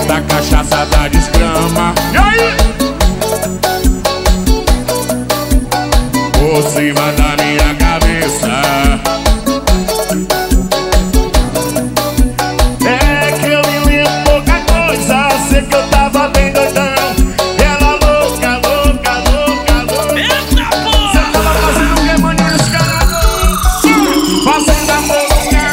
Eita, cachaça da desgrama. E aí? Por cima da minha cabeça. É que eu me lembro pouca coisa. Sei que eu tava bem doidão. Ela louca, louca, louca, louca. Eita, porra! Cê tava fazendo o que, maninho, descarado? Fazendo amor.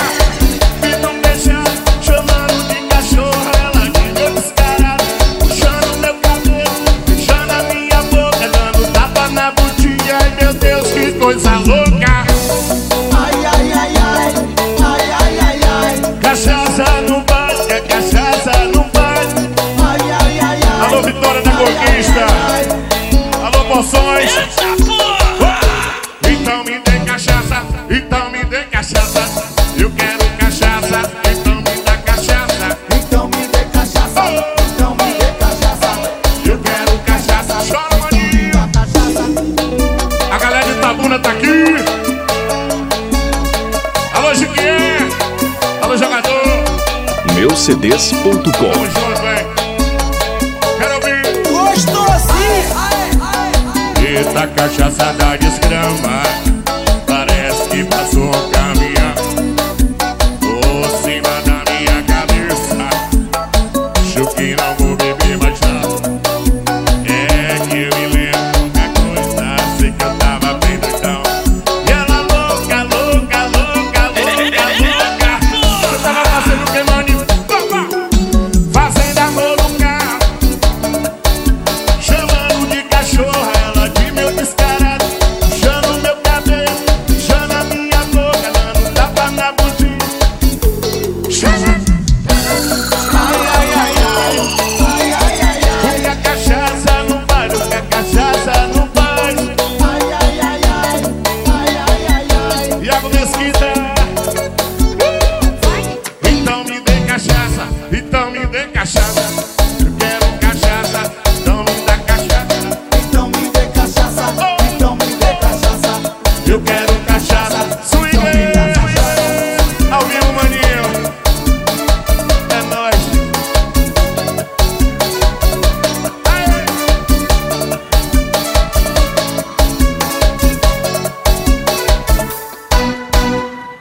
Coisa louca. Ai, ai, ai, ai. Ai, ai, ai, ai. Cachaça no baile, é cachaça no baile. Ai, ai, ai, ai. Alô, Vitória da Conquista. Alô, Poções. Eita, porra! Então me dê cachaça, então me dê cachaça. Eu quero cachaça, então me dá cachaça. Então me dê cachaça. Então me dê cachaça. Eu quero cachaça. Chora, maninho. A galera de Tabuna tá aqui. Alô, Jiquié. Alô, jogador. Meucds.com. Tamo junto, vem. Quero ouvir. Gostosinho. Eita, cachaça da desgrama.